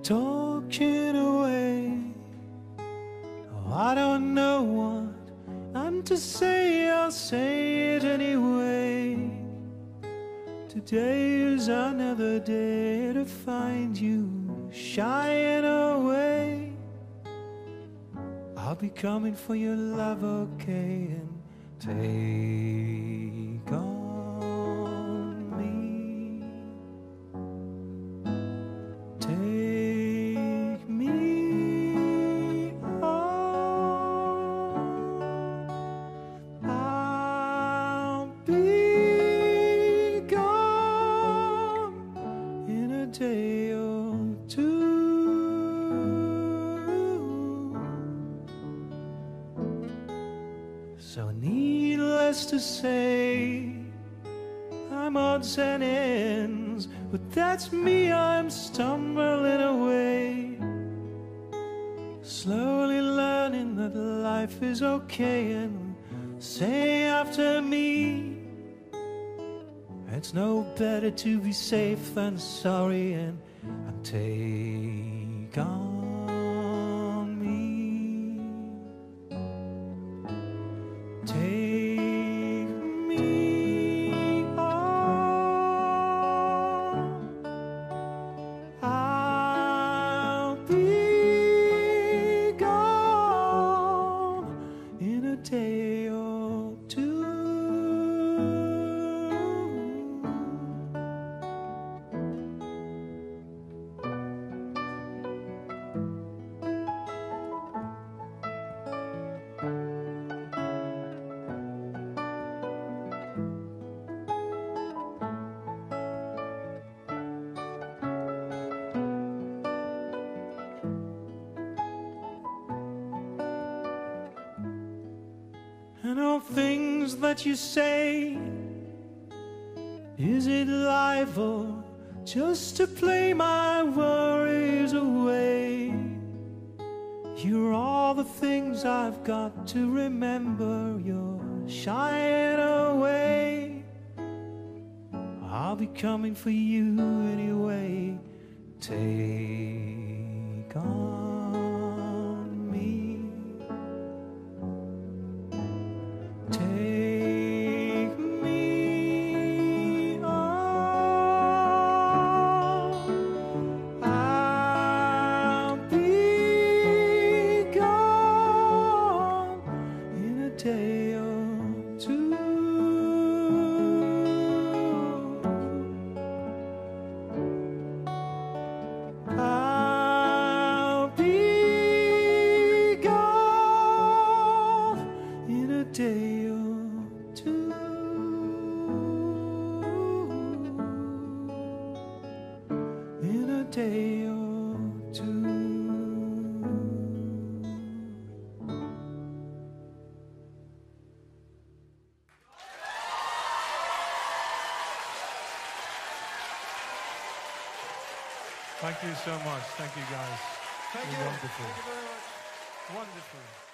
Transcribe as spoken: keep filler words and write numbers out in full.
talking away. Oh, I don't know what I'm to say, I'll say it anyway. Today is another day to find you shying away. I'll be coming for your love, okay, and take on me. Take me on. I'll be gone in a day or two. So needless to say, I'm odds and ends, but that's me, I'm stumbling away, slowly learning that life is okay. And say after me, it's no better to be safe than sorry. And, and take on me. Take me on. I'll be gone in a day or two. And all things that you say, is it life or just to play my worries away? You're all the things I've got to remember. You're shying away. I'll be coming for you anyway. Take on me. Take me on. I'll be gone in a day or two. I'll be gone in a day or two. In a day or two. Thank you so much. Thank you, guys. Thank You're you. wonderful. Thank you very much. Wonderful.